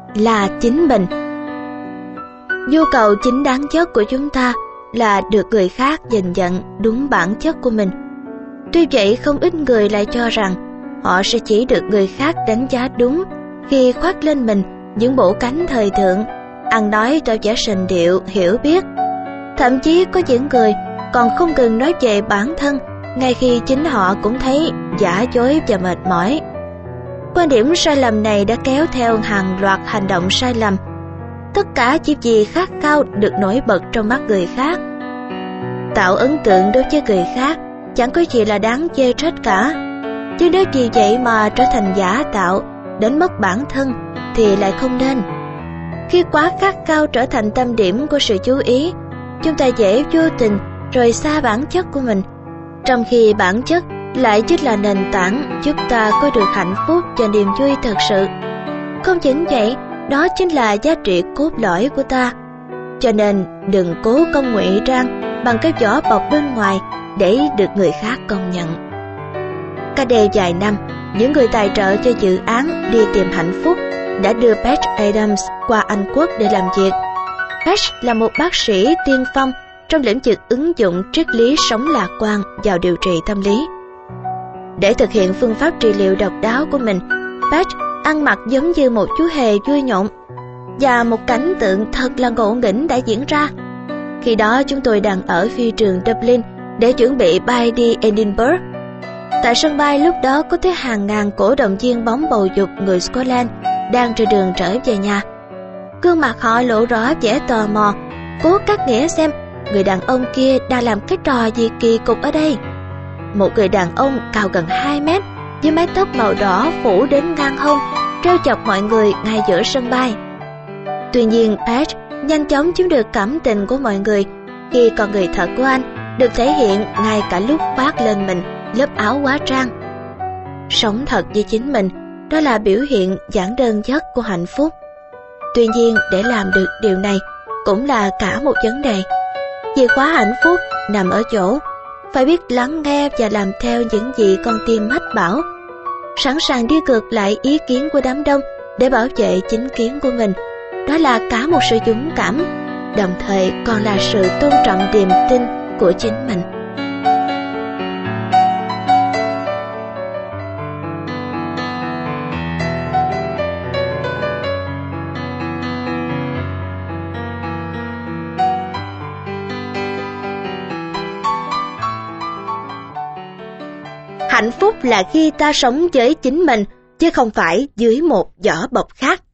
là chính mình. Nhu cầu chính đáng nhất của chúng ta là được người khác nhìn nhận đúng bản chất của mình. Tuy vậy, không ít người lại cho rằng họ sẽ chỉ được người khác đánh giá đúng khi khoác lên mình những bộ cánh thời thượng, ăn nói tỏ vẻ sành điệu, hiểu biết. Thậm chí có những người còn không ngừng nói về bản thân ngay khi chính họ cũng thấy giả dối và mệt mỏi. Quan điểm sai lầm này đã kéo theo hàng loạt hành động sai lầm, tất cả chỉ vì khát khao được nổi bật trong mắt người khác. Tạo ấn tượng đối với người khác chẳng có gì là đáng chê trách cả, chứ nếu vì vậy mà trở thành giả tạo, đến mất bản thân thì lại không nên. Khi quá khát khao trở thành tâm điểm của sự chú ý, chúng ta dễ vô tình rời xa bản chất của mình, trong khi bản chất lại chính là nền tảng giúp ta có được hạnh phúc và niềm vui thật sự. Không chỉ vậy, đó chính là giá trị cốt lõi của ta. Cho nên đừng cố công ngụy trang bằng cái vỏ bọc bên ngoài để được người khác công nhận. Cách đây vài năm, những người tài trợ cho dự án Đi tìm hạnh phúc đã đưa Patch Adams qua Anh Quốc để làm việc. Patch là một bác sĩ tiên phong trong lĩnh vực ứng dụng triết lý sống lạc quan vào điều trị tâm lý. Để thực hiện phương pháp trị liệu độc đáo của mình, Patch ăn mặc giống như một chú hề vui nhộn, và một cảnh tượng thật là ngộ nghĩnh đã diễn ra. Khi đó chúng tôi đang ở phi trường Dublin để chuẩn bị bay đi Edinburgh. Tại sân bay lúc đó có tới hàng ngàn cổ động viên bóng bầu dục người Scotland đang trên đường trở về nhà. Gương mặt họ lộ rõ vẻ tò mò, cố cắt nghĩa xem người đàn ông kia đang làm cái trò gì kỳ cục ở đây. Một người đàn ông cao gần 2 mét với mái tóc màu đỏ phủ đến ngang hông, trêu chọc mọi người ngay giữa sân bay. Tuy nhiên, Patch nhanh chóng chiếm được cảm tình của mọi người khi con người thật của anh được thể hiện ngay cả lúc khoác lên mình lớp áo hóa trang. Sống thật với chính mình, đó là biểu hiện giản đơn nhất của hạnh phúc. Tuy nhiên, để làm được điều này cũng là cả một vấn đề. Chìa khóa hạnh phúc nằm ở chỗ phải biết lắng nghe và làm theo những gì con tim mách bảo, sẵn sàng đi ngược lại ý kiến của đám đông để bảo vệ chính kiến của mình. Đó là cả một sự dũng cảm, đồng thời còn là sự tôn trọng niềm tin của chính mình. Hạnh phúc là khi ta sống với chính mình, chứ không phải dưới một vỏ bọc khác.